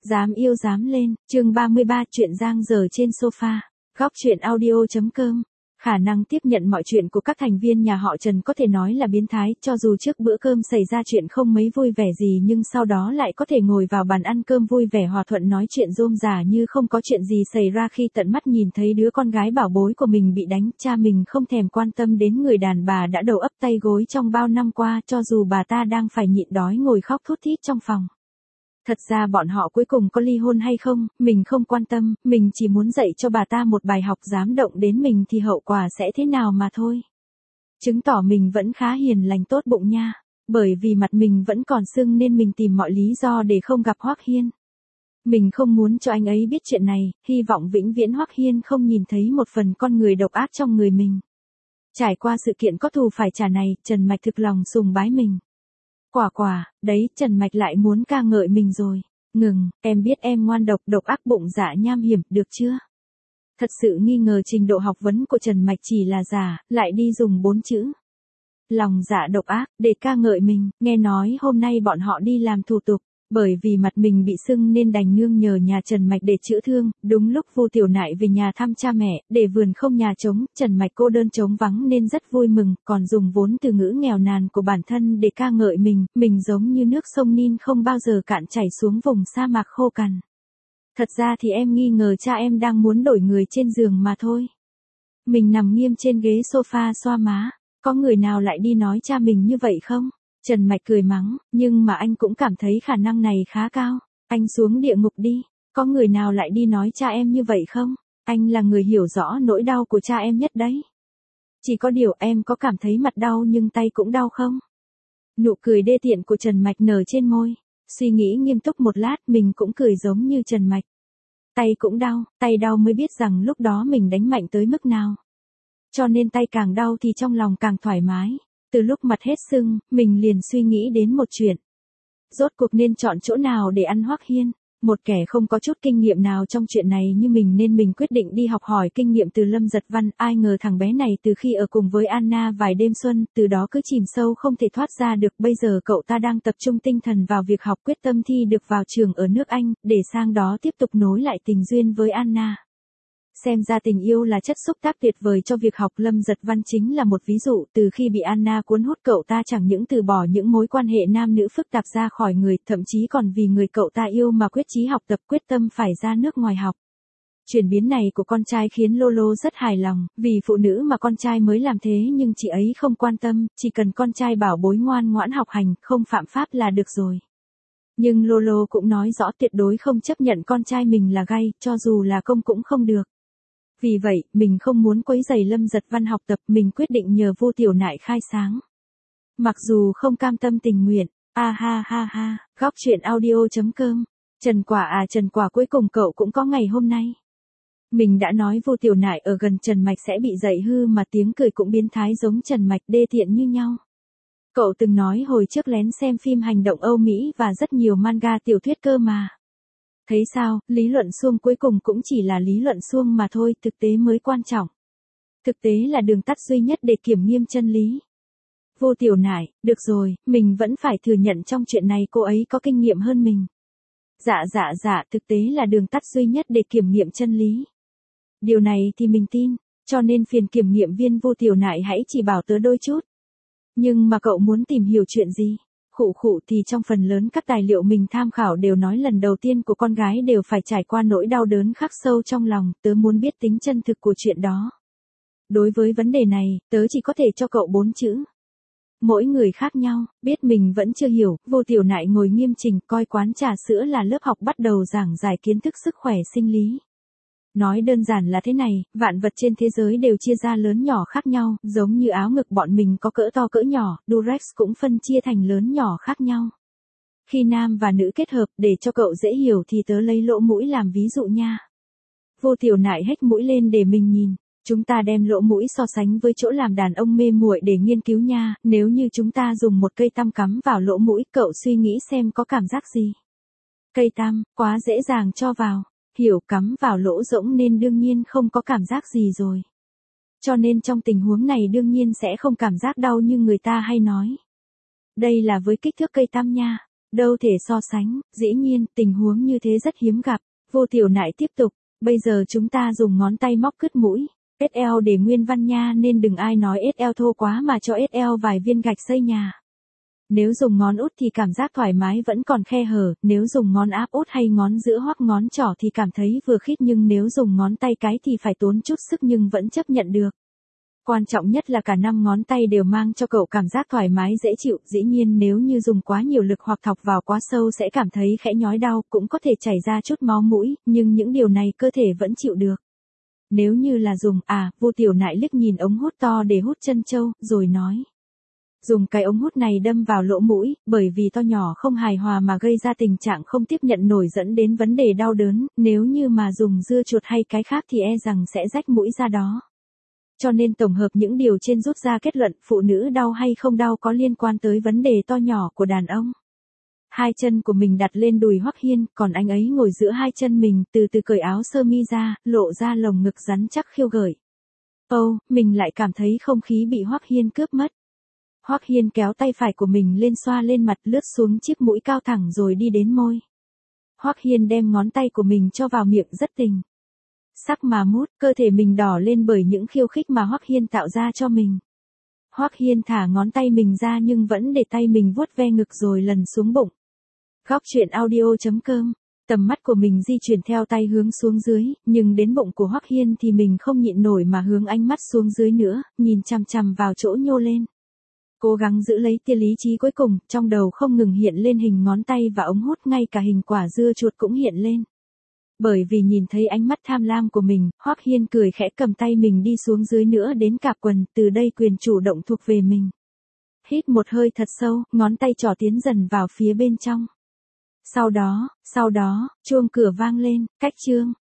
Dám yêu dám lên, chương 33 chuyện giang dở trên sofa. Góc chuyện audio.com. Khả năng tiếp nhận mọi chuyện của các thành viên nhà họ Trần có thể nói là biến thái, cho dù trước bữa cơm xảy ra chuyện không mấy vui vẻ gì nhưng sau đó lại có thể ngồi vào bàn ăn cơm vui vẻ hòa thuận nói chuyện rôm rả như không có chuyện gì xảy ra khi tận mắt nhìn thấy đứa con gái bảo bối của mình bị đánh. Cha mình không thèm quan tâm đến người đàn bà đã đầu ấp tay gối trong bao năm qua, cho dù bà ta đang phải nhịn đói ngồi khóc thút thít trong phòng. Thật ra bọn họ cuối cùng có ly hôn hay không, mình không quan tâm, mình chỉ muốn dạy cho bà ta một bài học, dám động đến mình thì hậu quả sẽ thế nào mà thôi. Chứng tỏ mình vẫn khá hiền lành tốt bụng nha, bởi vì mặt mình vẫn còn sưng nên mình tìm mọi lý do để không gặp Hoắc Hiên. Mình không muốn cho anh ấy biết chuyện này, hy vọng vĩnh viễn Hoắc Hiên không nhìn thấy một phần con người độc ác trong người mình. Trải qua sự kiện có thù phải trả này, Trần Mạch thực lòng sùng bái mình. Quả, đấy, Trần Mạch lại muốn ca ngợi mình rồi. Ngừng, em biết em ngoan độc ác bụng dạ nham hiểm, được chưa? Thật sự nghi ngờ trình độ học vấn của Trần Mạch chỉ là giả, lại đi dùng 4 chữ. Lòng dạ độc ác, để ca ngợi mình. Nghe nói hôm nay bọn họ đi làm thủ tục, bởi vì mặt mình bị sưng nên đành nương nhờ nhà Trần Mạch để chữa thương. Đúng lúc Vu Tiểu Nại về nhà thăm cha mẹ, để vườn không nhà trống, Trần Mạch cô đơn trống vắng nên rất vui mừng, còn dùng vốn từ ngữ nghèo nàn của bản thân để ca ngợi mình giống như nước sông Nin không bao giờ cạn chảy xuống vùng sa mạc khô cằn. Thật ra thì em nghi ngờ cha em đang muốn đổi người trên giường mà thôi. Mình nằm nghiêm trên ghế sofa xoa má, có người nào lại đi nói cha mình như vậy không? Trần Mạch cười mắng, nhưng mà anh cũng cảm thấy khả năng này khá cao. Anh xuống địa ngục đi, có người nào lại đi nói cha em như vậy không? Anh là người hiểu rõ nỗi đau của cha em nhất đấy. Chỉ có điều em có cảm thấy mặt đau nhưng tay cũng đau không? Nụ cười đê tiện của Trần Mạch nở trên môi. Suy nghĩ nghiêm túc một lát mình cũng cười giống như Trần Mạch. Tay cũng đau, tay đau mới biết rằng lúc đó mình đánh mạnh tới mức nào. Cho nên tay càng đau thì trong lòng càng thoải mái. Từ lúc mặt hết sưng, mình liền suy nghĩ đến một chuyện. Rốt cuộc nên chọn chỗ nào để ăn Hoắc Hiên? Một kẻ không có chút kinh nghiệm nào trong chuyện này như mình nên mình quyết định đi học hỏi kinh nghiệm từ Lâm Giật Văn. Ai ngờ thằng bé này từ khi ở cùng với Anna vài đêm xuân, từ đó cứ chìm sâu không thể thoát ra được. Bây giờ cậu ta đang tập trung tinh thần vào việc học, quyết tâm thi được vào trường ở nước Anh, để sang đó tiếp tục nối lại tình duyên với Anna. Xem ra tình yêu là chất xúc tác tuyệt vời cho việc học. Lâm Giật Văn chính là một ví dụ. Từ khi bị Anna cuốn hút, cậu ta chẳng những từ bỏ những mối quan hệ nam nữ phức tạp ra khỏi người, thậm chí còn vì người cậu ta yêu mà quyết chí học tập, quyết tâm phải ra nước ngoài học. Chuyển biến này của con trai khiến Lolo rất hài lòng, vì phụ nữ mà con trai mới làm thế nhưng chị ấy không quan tâm, chỉ cần con trai bảo bối ngoan ngoãn học hành, không phạm pháp là được rồi. Nhưng Lolo cũng nói rõ tuyệt đối không chấp nhận con trai mình là gay, cho dù là công cũng không được. Vì vậy, mình không muốn quấy rầy Lâm Giật Văn học tập, mình quyết định nhờ Vu Tiểu Nại khai sáng. Mặc dù không cam tâm tình nguyện, ha, góc chuyện audio.com. Trần Quả cuối cùng cậu cũng có ngày hôm nay. Mình đã nói Vu Tiểu Nại ở gần Trần Mạch sẽ bị dạy hư mà tiếng cười cũng biến thái giống Trần Mạch, đê tiện như nhau. Cậu từng nói hồi trước lén xem phim hành động Âu Mỹ và rất nhiều manga tiểu thuyết cơ mà. Thấy sao, lý luận suông cuối cùng cũng chỉ là lý luận suông mà thôi, thực tế mới quan trọng. Thực tế là đường tắt duy nhất để kiểm nghiêm chân lý. Vu Tiểu Nại, được rồi, mình vẫn phải thừa nhận trong chuyện này cô ấy có kinh nghiệm hơn mình. Dạ, thực tế là đường tắt duy nhất để kiểm nghiệm chân lý. Điều này thì mình tin, cho nên phiền kiểm nghiệm viên Vu Tiểu Nại hãy chỉ bảo tớ đôi chút. Nhưng mà cậu muốn tìm hiểu chuyện gì? Khụ thì trong phần lớn các tài liệu mình tham khảo đều nói lần đầu tiên của con gái đều phải trải qua nỗi đau đớn khắc sâu trong lòng, tớ muốn biết tính chân thực của chuyện đó. Đối với vấn đề này, tớ chỉ có thể cho cậu 4 chữ. Mỗi người khác nhau, biết mình vẫn chưa hiểu. Vu Tiểu Nại ngồi nghiêm chỉnh, coi quán trà sữa là lớp học bắt đầu giảng giải kiến thức sức khỏe sinh lý. Nói đơn giản là thế này, vạn vật trên thế giới đều chia ra lớn nhỏ khác nhau, giống như áo ngực bọn mình có cỡ to cỡ nhỏ, Durex cũng phân chia thành lớn nhỏ khác nhau. Khi nam và nữ kết hợp, để cho cậu dễ hiểu thì tớ lấy lỗ mũi làm ví dụ nha. Vu Tiểu Nại hếch mũi lên để mình nhìn. Chúng ta đem lỗ mũi so sánh với chỗ làm đàn ông mê muội để nghiên cứu nha, nếu như chúng ta dùng một cây tăm cắm vào lỗ mũi, cậu suy nghĩ xem có cảm giác gì. Cây tăm, quá dễ dàng cho vào. Hiểu, cắm vào lỗ rỗng nên đương nhiên không có cảm giác gì rồi. Cho nên trong tình huống này đương nhiên sẽ không cảm giác đau như người ta hay nói. Đây là với kích thước cây tăm nha. Đâu thể so sánh, dĩ nhiên, tình huống như thế rất hiếm gặp. Vô Tiểu Nại tiếp tục, bây giờ chúng ta dùng ngón tay móc cứt mũi. SL để nguyên văn nha, nên đừng ai nói SL thô quá mà cho SL vài viên gạch xây nhà. Nếu dùng ngón út thì cảm giác thoải mái vẫn còn khe hở, nếu dùng ngón áp út hay ngón giữa hoặc ngón trỏ thì cảm thấy vừa khít, nhưng nếu dùng ngón tay cái thì phải tốn chút sức nhưng vẫn chấp nhận được. Quan trọng nhất là cả 5 ngón tay đều mang cho cậu cảm giác thoải mái dễ chịu, dĩ nhiên nếu như dùng quá nhiều lực hoặc thọc vào quá sâu sẽ cảm thấy khẽ nhói đau, cũng có thể chảy ra chút máu mũi, nhưng những điều này cơ thể vẫn chịu được. Nếu như là dùng, Vô Tiểu Nại liếc nhìn ống hút to để hút chân trâu, rồi nói. Dùng cái ống hút này đâm vào lỗ mũi, bởi vì to nhỏ không hài hòa mà gây ra tình trạng không tiếp nhận nổi dẫn đến vấn đề đau đớn, nếu như mà dùng dưa chuột hay cái khác thì e rằng sẽ rách mũi ra đó. Cho nên tổng hợp những điều trên rút ra kết luận phụ nữ đau hay không đau có liên quan tới vấn đề to nhỏ của đàn ông. Hai chân của mình đặt lên đùi Hoắc Hiên, còn anh ấy ngồi giữa hai chân mình, từ từ cởi áo sơ mi ra, lộ ra lồng ngực rắn chắc khiêu gợi. Mình lại cảm thấy không khí bị Hoắc Hiên cướp mất. Hoắc Hiên kéo tay phải của mình lên xoa lên mặt, lướt xuống chiếc mũi cao thẳng rồi đi đến môi. Hoắc Hiên đem ngón tay của mình cho vào miệng rất tình. Sắc mà mút, cơ thể mình đỏ lên bởi những khiêu khích mà Hoắc Hiên tạo ra cho mình. Hoắc Hiên thả ngón tay mình ra nhưng vẫn để tay mình vuốt ve ngực rồi lần xuống bụng. Góc truyện audio.com. Tầm mắt của mình di chuyển theo tay hướng xuống dưới, nhưng đến bụng của Hoắc Hiên thì mình không nhịn nổi mà hướng ánh mắt xuống dưới nữa, nhìn chằm chằm vào chỗ nhô lên. Cố gắng giữ lấy tia lý trí cuối cùng, trong đầu không ngừng hiện lên hình ngón tay và ống hút, ngay cả hình quả dưa chuột cũng hiện lên. Bởi vì nhìn thấy ánh mắt tham lam của mình, Hoắc Hiên cười khẽ cầm tay mình đi xuống dưới nữa đến cạp quần, từ đây quyền chủ động thuộc về mình. Hít một hơi thật sâu, ngón tay trỏ tiến dần vào phía bên trong. Sau đó, chuông cửa vang lên, cách chương.